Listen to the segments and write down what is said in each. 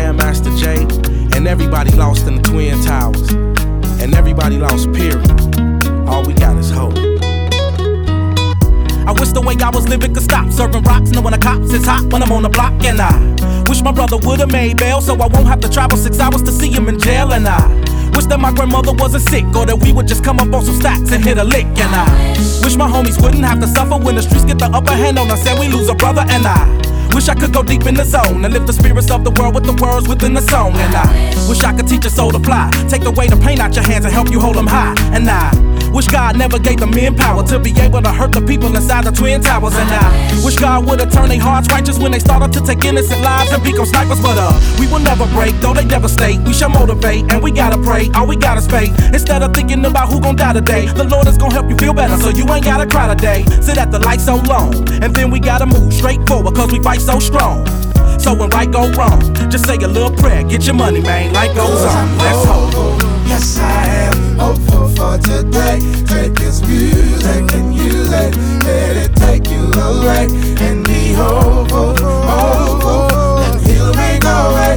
Jam Master Jay, and everybody lost in the Twin Towers. And everybody lost, period. All we got is hope. I wish the way I was living could stop. Serving rocks, knowing the cops is hot when I'm on the block. And I wish my brother would've made bail, so I won't have to travel 6 hours to see him in jail. And I wish that my grandmother wasn't sick, or that we would just come up on some stacks and hit a lick. And I wish my homies wouldn't have to suffer when the streets get the upper hand on us and we lose a brother. And I wish I could go deep in the zone and lift the spirits of the world with the words within the song. And I wish I could teach a soul to fly, take away the pain out your hands and help you hold them high. And I wish God never gave the men power to be able to hurt the people inside the Twin Towers. And I wish God would've turned their hearts righteous when they started to take innocent lives and become snipers. But we will never break, though they devastate. We shall motivate, and we gotta pray. All we got is faith. Instead of thinking about who gon' die today, the Lord is gon' help you feel better, so you ain't gotta cry today. Sit at the light so long, and then we gotta move straight forward, cause we fight so strong. So when right go wrong, just say a little prayer, get your money, man, life goes on. Let's hope. Yes, I am hopeful for today. Take this music and use it. Let it take you away and be hopeful, hopeful. And he'll make a way.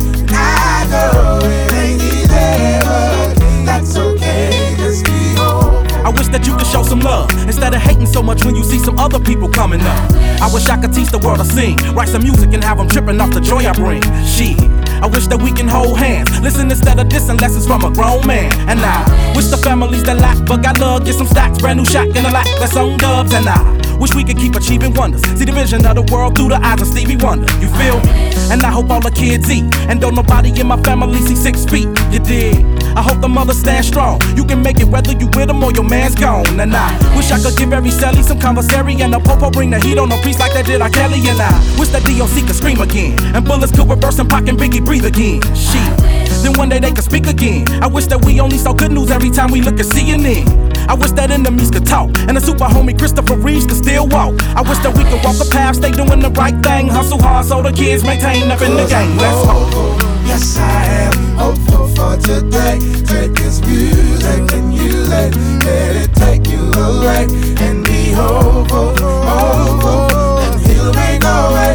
I know it ain't easy, but that's okay. Just be hopeful. I wish that you could show some love instead of hating so much when you see some other people coming up. I wish I could teach the world to sing, write some music and have them tripping off the joy I bring. Shit, I wish that we can hold hands, listen instead of dissing lessons from a grown man. And I wish the families that lack but got love get some stacks, brand new shot and a lack that's on dubs. And I wish we could keep achieving wonders, see the vision of the world through the eyes of Stevie Wonder. You feel me? And I hope all the kids eat, and don't nobody in my family see 6 feet. You dig? I hope the mothers stand strong. You can make it whether you with them or your man's gone. And I wish I could give every celly some conversary, and a popo bring the heat on a piece like that did R. Kelly. And I wish that DOC could scream again, and bullets could reverse and Pac and Biggie breathe again. Shit, then one day they could speak again. I wish that we only saw good news every time we look at CNN. I wish that enemies could talk, and the super homie Christopher Reeves could still walk. I wish that we could walk the path, stay doing the right thing, hustle hard so the kids maintain up in the game. Let's hope. Yes, I am hopeful for today. Take this music and use it. Let it take you away and be hopeful, hopeful. And he'll make a way.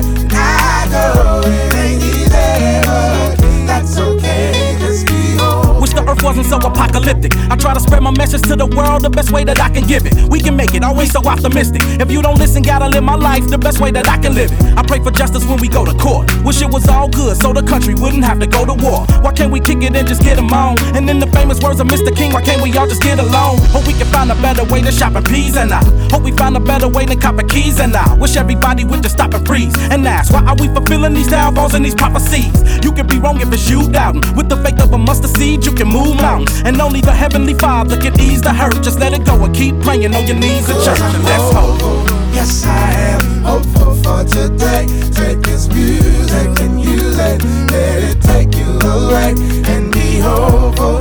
I know it ain't easy, but that's okay. Just be hopeful. Wish the earth wasn't so apocalyptic. I try to spread my message to the world the best way that I can give it. We can make it, always so optimistic. If you don't listen, gotta live my life the best way that I can live it. I pray for justice when we go to court. Wish it was all good so the country wouldn't have to go to war. Why can't we kick it and just get them on? And in the famous words of Mr. King, why can't we all just get along? Hope we can find a better way to shop in peas. And I hope we find a better way than copping keys. And I wish everybody would just stop and freeze and ask, why are we fulfilling these downfalls and these prophecies? You can be wrong if it's you doubting. With the faith of a mustard seed, you can move mountains, and only the Heavenly Father can ease the hurt. Just let it go and keep praying on your knees in church. And let's hope. Yes, I am hopeful for today. Take this music and use it. Let it take you away and be hopeful,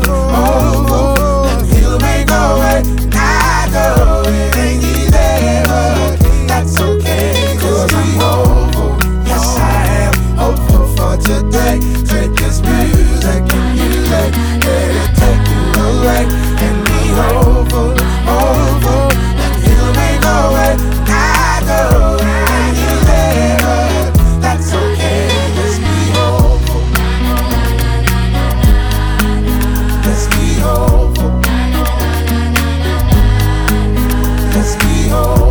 hopeful. And he'll make a way. I know it ain't easy, but that's okay. Just be hopeful. Yes, I am hopeful for today. Take this music and use it. Let it take you away and be hopeful, hopeful. And he'll make a way. I know it ain't easy, but that's okay. Let's be hopeful. Let's be hopeful. Let's be hopeful.